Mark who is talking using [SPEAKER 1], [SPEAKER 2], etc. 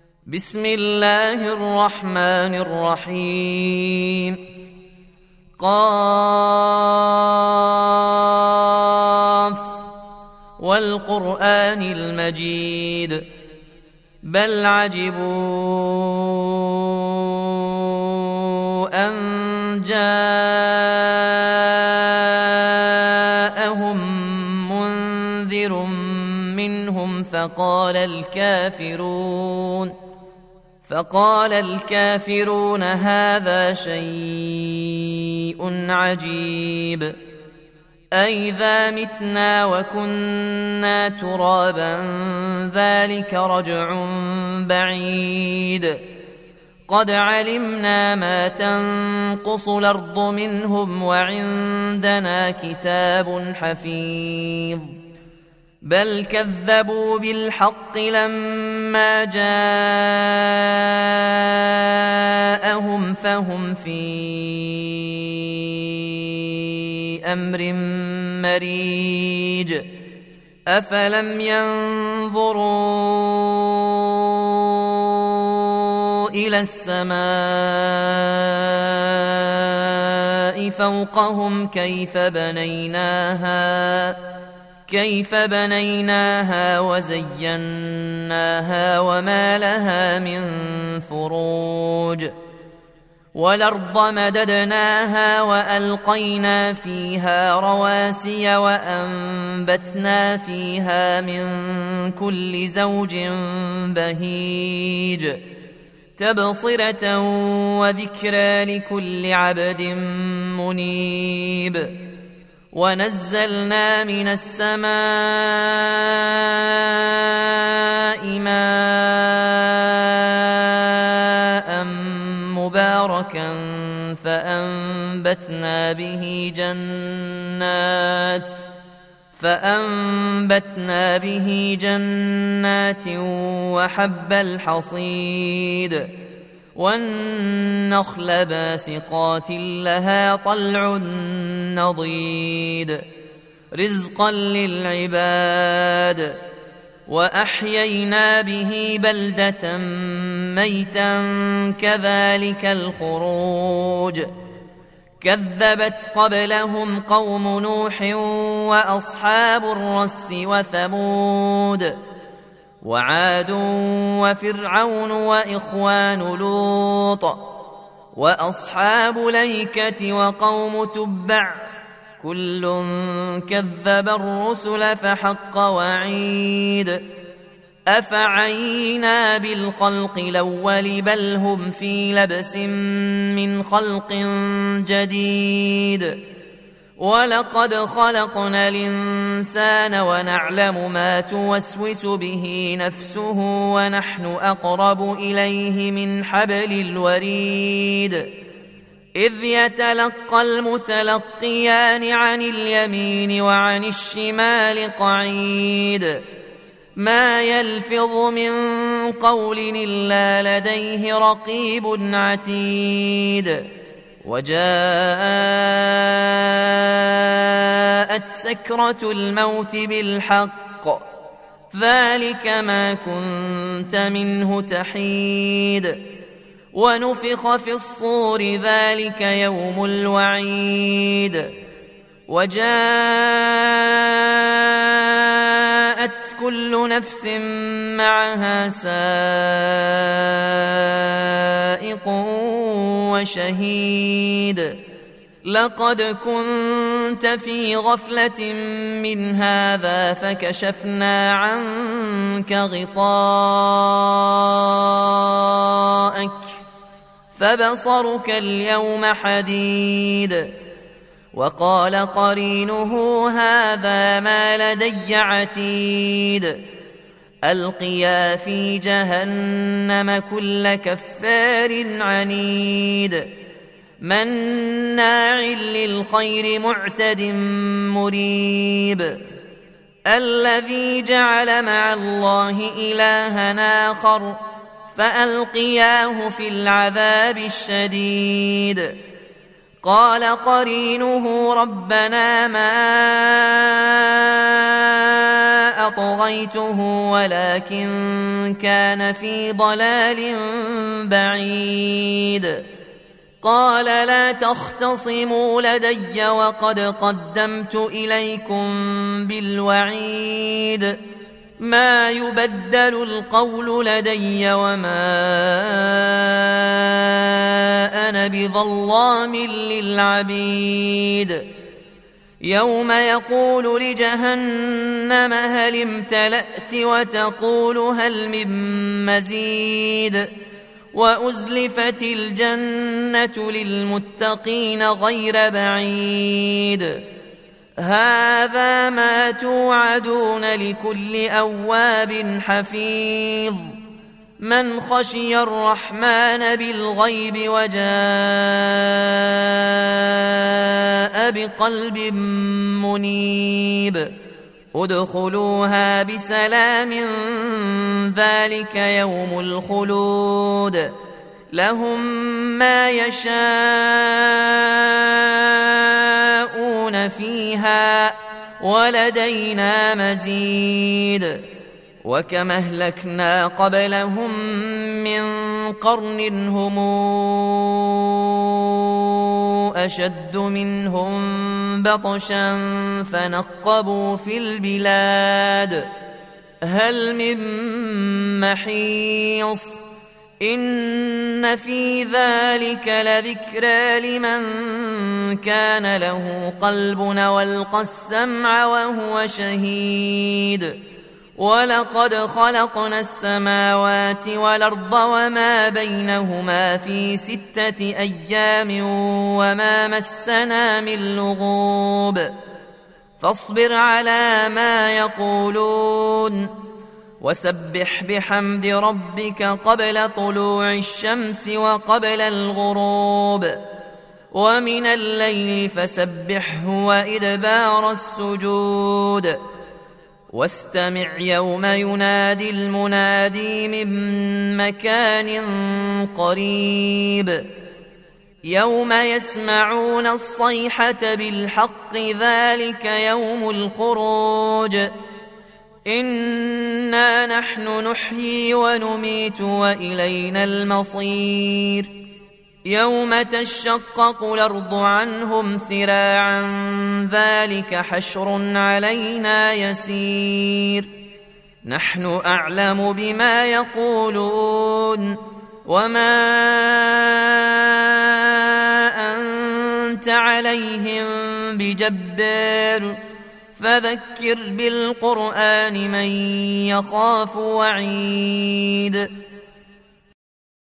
[SPEAKER 1] بسم الله الرحمن الرحيم. قاف والقرآن المجيد بل عجبوا أن جاءهم منذر منهم فقال الكافرون هذا شيء عجيب أئذا متنا وكنا ترابا ذلك رجع بعيد قد علمنا ما تنقص الأرض منهم وعندنا كتاب حفيظ بل كذبوا بالحق لما جاءهم فهم في أمر مريج أفلم ينظروا إلى السماء فوقهم كيف بنيناها وزيناها وما لها من فروج والأرض مددناها وألقينا فيها رواسي وأنبتنا فيها من كل زوج بهيج تبصرة وذكرى لكل عبد منيب ونزلنا من السماء ماء مباركا فأنبتنا به جنات وحب الحصيد والنخل باسقات لها طلع نضيد رزقا للعباد وأحيينا به بلدة ميتا كذلك الخروج كذبت قبلهم قوم نوح وأصحاب الرس وثمود وعاد وفرعون وإخوان لوط وأصحاب الأيكة وقوم تبع كل كذب الرسل فحق وعيد أفعينا بالخلق الأول بل هم في لبس من خلق جديد ولقد خلقنا الإنسان ونعلم ما توسوس به نفسه ونحن أقرب إليه من حبل الوريد إذ يتلقى المتلقيان عن اليمين وعن الشمال قعيد ما يلفظ من قول إلا لديه رقيب عتيد وجاءت سكرة الموت بالحق ذلك ما كنت منه تحيد ونفخ في الصور ذلك يوم الوعيد وجاءت كل نفس معها سائق وشهيد لقد كنت في غفلة من هذا فكشفنا عنك غطاءك فبصرك اليوم حديد وقال قرينه هذا ما لدي عتيد ألقيا في جهنم كل كفار عنيد مناع للخير معتد مريب الذي جعل مع الله إلها آخر فألقياه في العذاب الشديد قال قرينه ربنا ما أطغيته ولكن كان في ضلال بعيد. قال لا تختصموا لدي وقد قدمت إليكم بالوعيد ما يبدل القول لدي وما أنا بظلام للعبيد. يوم يقول لجهنم هل امتلأت وتقول هل من مزيد وأزلفت الجنة للمتقين غير بعيد. هذا ما توعدون لكل أواب حفيظ من خشي الرحمن بالغيب وجاء بقلب منيب. ادخلوها بسلام ذلك يوم الخلود لهم ما يشاءون فيها ولدينا مزيد. وكما أهلكنا قبلهم من قرن هم أشد منهم بطشا فنقبوا في البلاد هل من محيص. إن في ذلك لذكرى لمن كان له قلب والقى السمع وهو شهيد. ولقد خلقنا السماوات والأرض وما بينهما في 6 أيام وما مسنا من لغوب. فاصبر على ما يقولون وسبح بحمد ربك قبل طلوع الشمس وقبل الغروب ومن الليل فسبحه وإدبار السجود. واستمع يوم ينادي المنادي من مكان قريب يوم يسمعون الصيحة بالحق ذلك يوم الخروج. إنا نحن نحيي ونميت وإلينا المصير. يوم تشقق الأرض عنهم سراعا ذلك حشر علينا يسير. نحن أعلم بما يقولون وما أنت عليهم بجبار فذكر بالقرآن من يخاف وعيد.